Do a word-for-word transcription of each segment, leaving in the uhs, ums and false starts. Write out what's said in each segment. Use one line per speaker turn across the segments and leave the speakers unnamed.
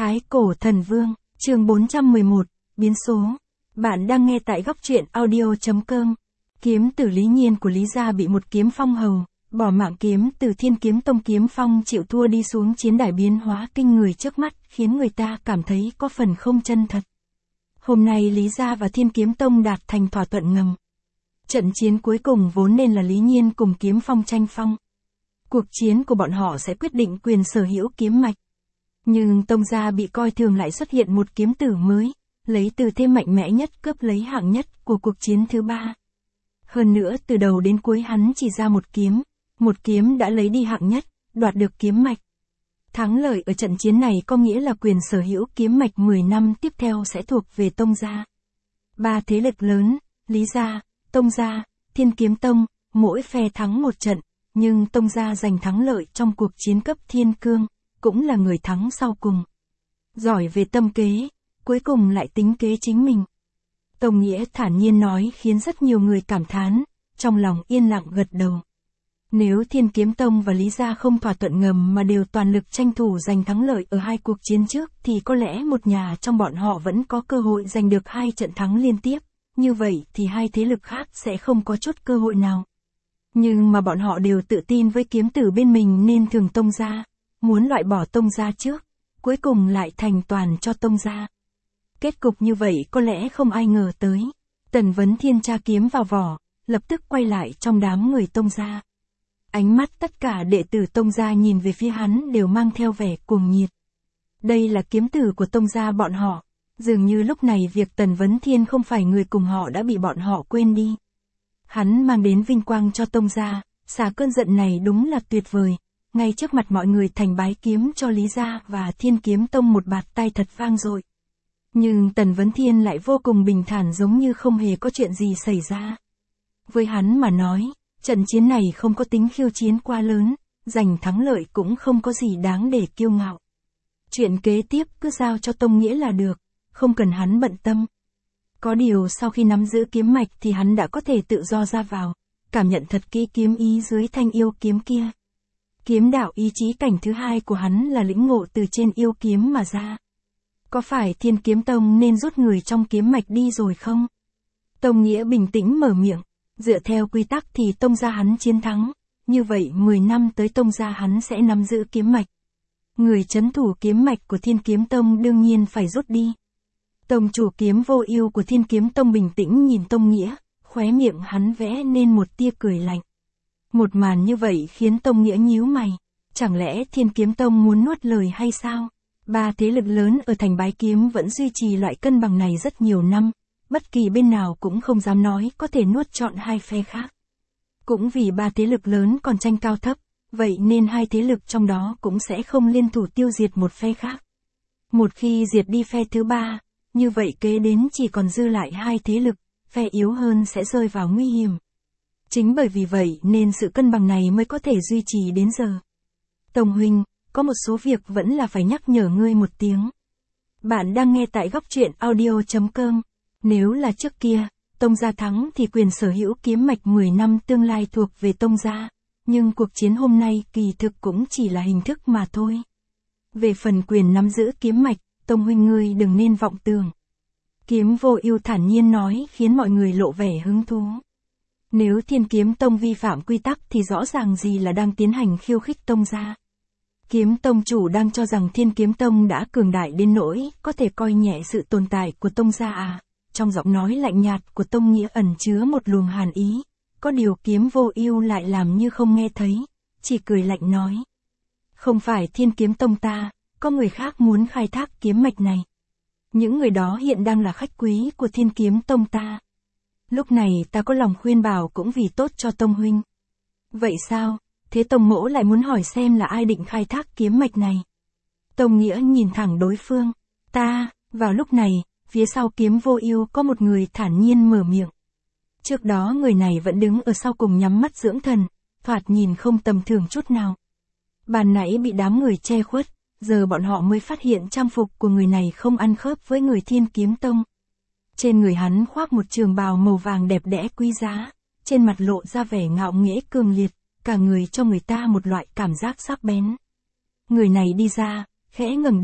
Thái Cổ Thần Vương, chương bốn trăm mười một, biến số. Bạn đang nghe tại góc truyện audio chấm com. Kiếm tử Lý Nhiên của Lý gia bị một kiếm phong hầu, bỏ mạng kiếm từ Thiên Kiếm Tông kiếm phong chịu thua đi xuống chiến đài biến hóa kinh người trước mắt, khiến người ta cảm thấy có phần không chân thật. Hôm nay Lý gia và Thiên Kiếm Tông đạt thành thỏa thuận ngầm. Trận chiến cuối cùng vốn nên là Lý Nhiên cùng kiếm phong tranh phong. Cuộc chiến của bọn họ sẽ quyết định quyền sở hữu kiếm mạch. Nhưng Tông gia bị coi thường lại xuất hiện một kiếm tử mới, lấy từ thêm mạnh mẽ nhất cướp lấy hạng nhất của cuộc chiến thứ ba. Hơn nữa từ đầu đến cuối hắn chỉ ra một kiếm, một kiếm đã lấy đi hạng nhất, đoạt được kiếm mạch. Thắng lợi ở trận chiến này có nghĩa là quyền sở hữu kiếm mạch mười năm tiếp theo sẽ thuộc về Tông gia. Ba thế lực lớn, Lý gia, Tông gia, Thiên Kiếm Tông, mỗi phe thắng một trận, nhưng Tông gia giành thắng lợi trong cuộc chiến cấp thiên cương, cũng là người thắng sau cùng. Giỏi về tâm kế, cuối cùng lại tính kế chính mình. Tông Nghĩa thản nhiên nói khiến rất nhiều người cảm thán, trong lòng yên lặng gật đầu. Nếu Thiên Kiếm Tông và Lý gia không thỏa thuận ngầm mà đều toàn lực tranh thủ giành thắng lợi ở hai cuộc chiến trước thì có lẽ một nhà trong bọn họ vẫn có cơ hội giành được hai trận thắng liên tiếp, như vậy thì hai thế lực khác sẽ không có chút cơ hội nào. Nhưng mà bọn họ đều tự tin với kiếm tử bên mình nên thường Tông gia, muốn loại bỏ Tông gia trước, cuối cùng lại thành toàn cho Tông gia. Kết cục như vậy có lẽ không ai ngờ tới. Tần Vấn Thiên tra kiếm vào vỏ, lập tức quay lại trong đám người Tông gia. Ánh mắt tất cả đệ tử Tông gia nhìn về phía hắn đều mang theo vẻ cuồng nhiệt. Đây là kiếm tử của Tông gia bọn họ. Dường như lúc này việc Tần Vấn Thiên không phải người cùng họ đã bị bọn họ quên đi. Hắn mang đến vinh quang cho Tông gia, xả cơn giận này đúng là tuyệt vời. Ngay trước mặt mọi người thành bái kiếm cho Lý gia và Thiên Kiếm Tông một bạt tay thật vang dội. Nhưng Tần Vấn Thiên lại vô cùng bình thản giống như không hề có chuyện gì xảy ra. Với hắn mà nói, trận chiến này không có tính khiêu chiến quá lớn, giành thắng lợi cũng không có gì đáng để kiêu ngạo. Chuyện kế tiếp cứ giao cho Tông Nghĩa là được, không cần hắn bận tâm. Có điều sau khi nắm giữ kiếm mạch thì hắn đã có thể tự do ra vào, cảm nhận thật kỹ kiếm ý dưới thanh yêu kiếm kia. Kiếm đạo ý chí cảnh thứ hai của hắn là lĩnh ngộ từ trên yêu kiếm mà ra. Có phải Thiên Kiếm Tông nên rút người trong kiếm mạch đi rồi không? Tông Nghĩa bình tĩnh mở miệng, dựa theo quy tắc thì Tông gia hắn chiến thắng, như vậy mười năm tới Tông gia hắn sẽ nắm giữ kiếm mạch. Người trấn thủ kiếm mạch của Thiên Kiếm Tông đương nhiên phải rút đi. Tông chủ Kiếm Vô Ưu của Thiên Kiếm Tông bình tĩnh nhìn Tông Nghĩa, khóe miệng hắn vẽ nên một tia cười lạnh. Một màn như vậy khiến Tông Nghĩa nhíu mày, chẳng lẽ Thiên Kiếm Tông muốn nuốt lời hay sao? Ba thế lực lớn ở thành Bái Kiếm vẫn duy trì loại cân bằng này rất nhiều năm, bất kỳ bên nào cũng không dám nói có thể nuốt trọn hai phe khác. Cũng vì ba thế lực lớn còn tranh cao thấp, vậy nên hai thế lực trong đó cũng sẽ không liên thủ tiêu diệt một phe khác. Một khi diệt đi phe thứ ba, như vậy kế đến chỉ còn dư lại hai thế lực, phe yếu hơn sẽ rơi vào nguy hiểm. Chính bởi vì vậy nên sự cân bằng này mới có thể duy trì đến giờ. Tông huynh, có một số việc vẫn là phải nhắc nhở ngươi một tiếng. Bạn đang nghe tại góc truyện audio chấm com. Nếu là trước kia, Tông gia thắng thì quyền sở hữu kiếm mạch mười năm tương lai thuộc về Tông gia, nhưng cuộc chiến hôm nay kỳ thực cũng chỉ là hình thức mà thôi. Về phần quyền nắm giữ kiếm mạch, Tông huynh ngươi đừng nên vọng tưởng. Kiếm Vô Ưu thản nhiên nói khiến mọi người lộ vẻ hứng thú. Nếu Thiên Kiếm Tông vi phạm quy tắc thì rõ ràng gì là đang tiến hành khiêu khích Tông gia. Kiếm Tông chủ đang cho rằng Thiên Kiếm Tông đã cường đại đến nỗi có thể coi nhẹ sự tồn tại của Tông gia à? Trong giọng nói lạnh nhạt của Tông Nghĩa ẩn chứa một luồng hàn ý, có điều Kiếm Vô Ưu lại làm như không nghe thấy, chỉ cười lạnh nói. Không phải Thiên Kiếm Tông ta, có người khác muốn khai thác kiếm mạch này. Những người đó hiện đang là khách quý của Thiên Kiếm Tông ta. Lúc này ta có lòng khuyên bảo cũng vì tốt cho Tông huynh. Vậy sao? Thế Tông mỗ lại muốn hỏi xem là ai định khai thác kiếm mạch này. Tông Nghĩa nhìn thẳng đối phương. Ta, vào lúc này, phía sau Kiếm Vô Ưu có một người thản nhiên mở miệng. Trước đó người này vẫn đứng ở sau cùng nhắm mắt dưỡng thần, thoạt nhìn không tầm thường chút nào. Ban nãy bị đám người che khuất, giờ bọn họ mới phát hiện trang phục của người này không ăn khớp với người Thiên Kiếm Tông. Trên người hắn khoác một trường bào màu vàng đẹp đẽ quý giá, trên mặt lộ ra vẻ ngạo nghễ cường liệt, cả người cho người ta một loại cảm giác sắc bén. Người này đi ra, khẽ ngẩng đầu,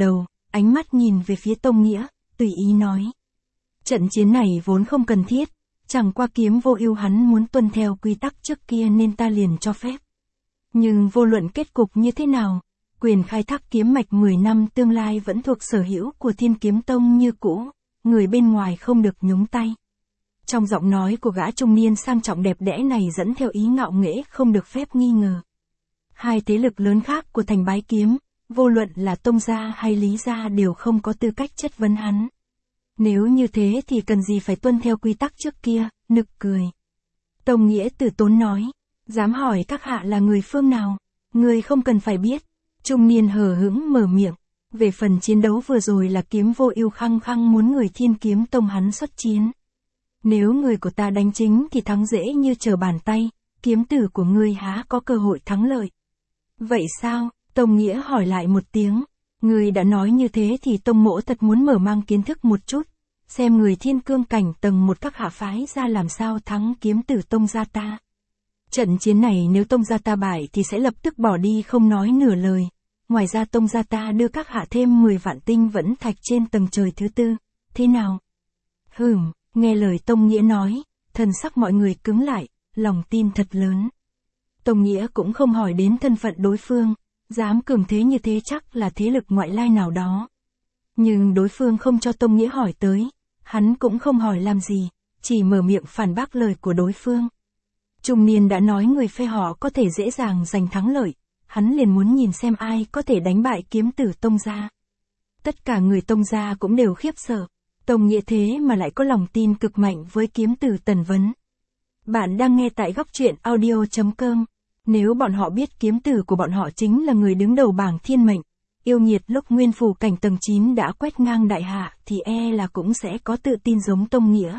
ánh mắt nhìn về phía Tông Nghĩa, tùy ý nói. Trận chiến này vốn không cần thiết, chẳng qua Kiếm Vô Ưu hắn muốn tuân theo quy tắc trước kia nên ta liền cho phép. Nhưng vô luận kết cục như thế nào, quyền khai thác kiếm mạch mười năm tương lai vẫn thuộc sở hữu của Thiên Kiếm Tông như cũ, người bên ngoài không được nhúng tay. Trong giọng nói của gã trung niên sang trọng đẹp đẽ này dẫn theo ý ngạo nghễ không được phép nghi ngờ. Hai thế lực lớn khác của thành Bái Kiếm, vô luận là Tông gia hay Lý gia đều không có tư cách chất vấn hắn. Nếu như thế thì cần gì phải tuân theo quy tắc trước kia, nực cười. Tông Nghĩa từ tốn nói, dám hỏi các hạ là người phương nào, người không cần phải biết. Trung niên hờ hững mở miệng, về phần chiến đấu vừa rồi là Kiếm Vô Ưu khăng khăng muốn người Thiên Kiếm Tông hắn xuất chiến. Nếu người của ta đánh chính thì thắng dễ như trở bàn tay, kiếm tử của ngươi há có cơ hội thắng lợi. Vậy sao? Tông Nghĩa hỏi lại một tiếng. Người đã nói như thế thì Tông mỗ thật muốn mở mang kiến thức một chút, xem người thiên cương cảnh tầng một các hạ phái ra làm sao thắng kiếm tử Tông gia ta. Trận chiến này nếu Tông gia ta bại thì sẽ lập tức bỏ đi không nói nửa lời. Ngoài ra Tông gia ta đưa các hạ thêm mười vạn tinh vẫn thạch trên tầng trời thứ tư. Thế nào? Hừm, nghe lời Tông Nghĩa nói, thần sắc mọi người cứng lại, lòng tin thật lớn. Tông Nghĩa cũng không hỏi đến thân phận đối phương, dám cường thế như thế chắc là thế lực ngoại lai nào đó. Nhưng đối phương không cho Tông Nghĩa hỏi tới, hắn cũng không hỏi làm gì, chỉ mở miệng phản bác lời của đối phương. Trung niên đã nói người phe họ có thể dễ dàng giành thắng lợi, hắn liền muốn nhìn xem ai có thể đánh bại kiếm tử Tông gia. Tất cả người Tông gia cũng đều khiếp sợ, Tông Nghĩa thế mà lại có lòng tin cực mạnh với kiếm tử Tần Vấn. Bạn đang nghe tại góc truyện audio chấm com. Nếu bọn họ biết kiếm tử của bọn họ chính là người đứng đầu bảng thiên mệnh, yêu nghiệt lúc nguyên phù cảnh tầng chín đã quét ngang đại hạ thì e là cũng sẽ có tự tin giống Tông Nghĩa.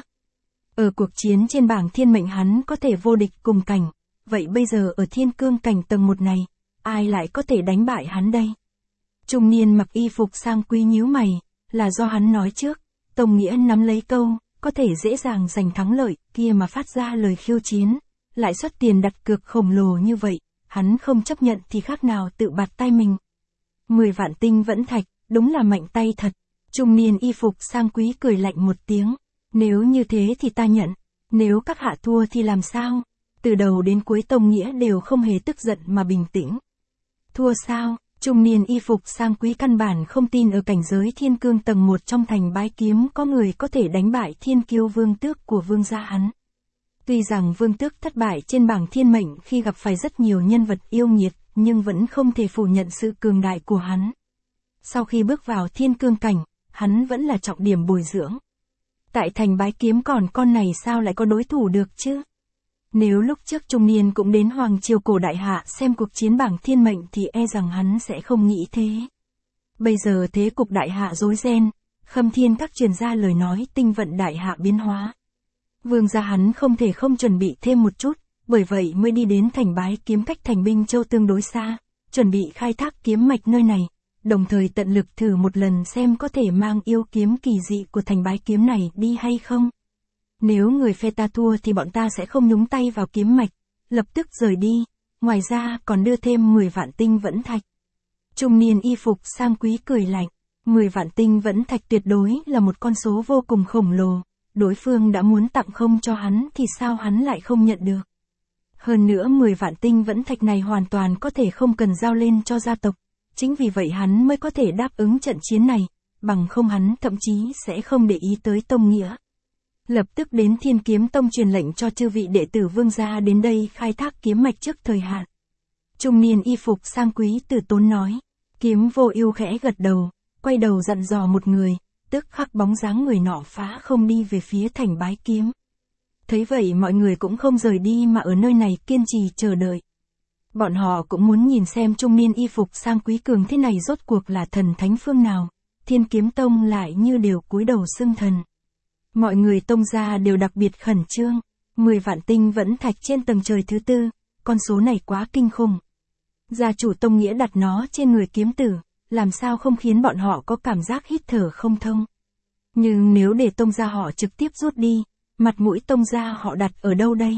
Ở cuộc chiến trên bảng thiên mệnh hắn có thể vô địch cùng cảnh, vậy bây giờ ở thiên cương cảnh tầng một này, ai lại có thể đánh bại hắn đây? Trung niên mặc y phục sang quý nhíu mày, là do hắn nói trước, Tông Nghĩa nắm lấy câu, có thể dễ dàng giành thắng lợi, kia mà phát ra lời khiêu chiến, lại xuất tiền đặt cược khổng lồ như vậy, hắn không chấp nhận thì khác nào tự bạt tay mình. Mười vạn tinh vẫn thạch, đúng là mạnh tay thật. Trung niên y phục sang quý cười lạnh một tiếng, nếu như thế thì ta nhận, nếu các hạ thua thì làm sao? Từ đầu đến cuối Tông Nghĩa đều không hề tức giận mà bình tĩnh. Thua sao? Trung niên y phục sang quý căn bản không tin ở cảnh giới thiên cương tầng một trong thành Bái Kiếm có người có thể đánh bại thiên kiêu vương tước của vương gia hắn. Tuy rằng vương tước thất bại trên bảng thiên mệnh khi gặp phải rất nhiều nhân vật yêu nghiệt, nhưng vẫn không thể phủ nhận sự cường đại của hắn. Sau khi bước vào thiên cương cảnh, hắn vẫn là trọng điểm bồi dưỡng. Tại thành Bái Kiếm còn con này sao lại có đối thủ được chứ? Nếu lúc trước trung niên cũng đến Hoàng Triều cổ đại hạ xem cuộc chiến bảng thiên mệnh thì e rằng hắn sẽ không nghĩ thế. Bây giờ thế cục đại hạ rối ren, Khâm Thiên các truyền ra lời nói tinh vận đại hạ biến hóa. Vương gia hắn không thể không chuẩn bị thêm một chút, bởi vậy mới đi đến thành Bái Kiếm cách thành Binh Châu tương đối xa, chuẩn bị khai thác kiếm mạch nơi này, đồng thời tận lực thử một lần xem có thể mang yêu kiếm kỳ dị của thành Bái Kiếm này đi hay không. Nếu người phe ta thua thì bọn ta sẽ không nhúng tay vào kiếm mạch, lập tức rời đi, ngoài ra còn đưa thêm mười vạn tinh vẫn thạch. Trung niên y phục sang quý cười lạnh, mười vạn tinh vẫn thạch tuyệt đối là một con số vô cùng khổng lồ, đối phương đã muốn tặng không cho hắn thì sao hắn lại không nhận được. Hơn nữa mười vạn tinh vẫn thạch này hoàn toàn có thể không cần giao lên cho gia tộc, chính vì vậy hắn mới có thể đáp ứng trận chiến này, bằng không hắn thậm chí sẽ không để ý tới Tông Nghĩa. Lập tức đến Thiên Kiếm Tông truyền lệnh cho chư vị đệ tử vương gia đến đây khai thác kiếm mạch trước thời hạn. Trung niên y phục sang quý từ tốn nói, Kiếm Vô Ưu khẽ gật đầu, quay đầu dặn dò một người, tức khắc bóng dáng người nọ phá không đi về phía thành Bái Kiếm. Thấy vậy mọi người cũng không rời đi mà ở nơi này kiên trì chờ đợi. Bọn họ cũng muốn nhìn xem trung niên y phục sang quý cường thế này rốt cuộc là thần thánh phương nào, Thiên Kiếm Tông lại như đều cúi đầu xưng thần. Mọi người Tông gia đều đặc biệt khẩn trương, mười vạn tinh vẫn thạch trên tầng trời thứ tư, con số này quá kinh khủng. Gia chủ Tông Nghĩa đặt nó trên người kiếm tử, làm sao không khiến bọn họ có cảm giác hít thở không thông. Nhưng nếu để Tông gia họ trực tiếp rút đi, mặt mũi Tông gia họ đặt ở đâu đây?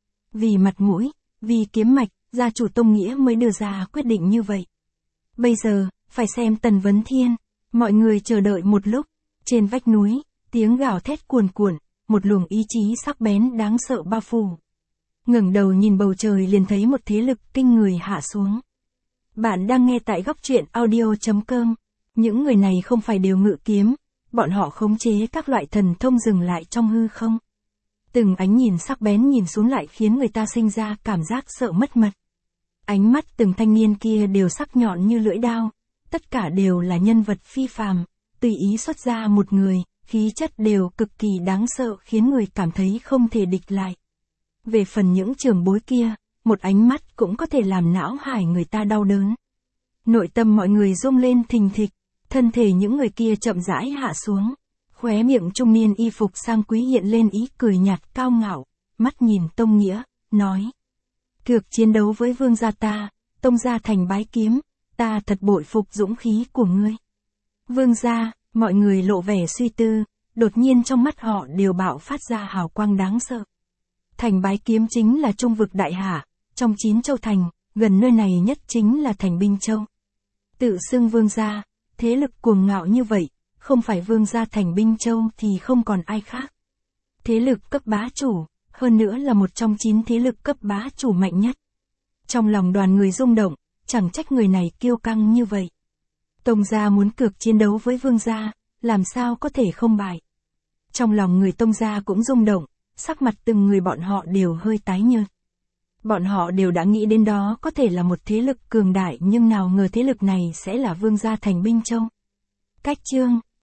Vì mặt mũi, vì kiếm mạch, gia chủ Tông Nghĩa mới đưa ra quyết định như vậy. Bây giờ, phải xem Tần Vấn Thiên, Mọi người chờ đợi một lúc, trên vách núi, tiếng gào thét cuồn cuộn, một luồng ý chí sắc bén đáng sợ bao phủ. Ngẩng đầu nhìn bầu trời liền thấy một thế lực kinh người hạ xuống. Bạn đang nghe tại góc truyện audio chấm com. Những người này không phải đều ngự kiếm, bọn họ khống chế các loại thần thông dừng lại trong hư không. Từng ánh nhìn sắc bén nhìn xuống lại khiến người ta sinh ra cảm giác sợ mất mật. Ánh mắt từng thanh niên kia đều sắc nhọn như lưỡi đao, tất cả đều là nhân vật phi phàm, tùy ý xuất ra một người, khí chất đều cực kỳ đáng sợ khiến người cảm thấy không thể địch lại. Về phần những trưởng bối kia, một ánh mắt cũng có thể làm não hải người ta đau đớn. Nội tâm mọi người rung lên thình thịch, thân thể những người kia chậm rãi hạ xuống. Khóe miệng trung niên y phục sang quý hiện lên ý cười nhạt cao ngạo, mắt nhìn Tông Nghĩa, nói. Cược chiến đấu với vương gia ta, Tông gia thành bái kiếm, ta thật bội phục dũng khí của ngươi. Vương gia, mọi người lộ vẻ suy tư, đột nhiên trong mắt họ đều bạo phát ra hào quang đáng sợ. Thành bái kiếm chính là trung vực đại hạ, trong chín châu thành, gần nơi này nhất chính là thành Binh Châu. Tự xưng vương gia, thế lực cuồng ngạo như vậy, không phải vương gia thành Binh Châu thì không còn ai khác. Thế lực cấp bá chủ, hơn nữa là một trong chín thế lực cấp bá chủ mạnh nhất. Trong lòng đoàn người rung động, chẳng trách người này kiêu căng như vậy. Tông gia muốn cược chiến đấu với vương gia, làm sao có thể không bại. Trong lòng người Tông gia cũng rung động, sắc mặt từng người bọn họ đều hơi tái nhợt. Bọn họ đều đã nghĩ đến đó có thể là một thế lực cường đại nhưng nào ngờ thế lực này sẽ là vương gia thành Binh Châu. Cách chương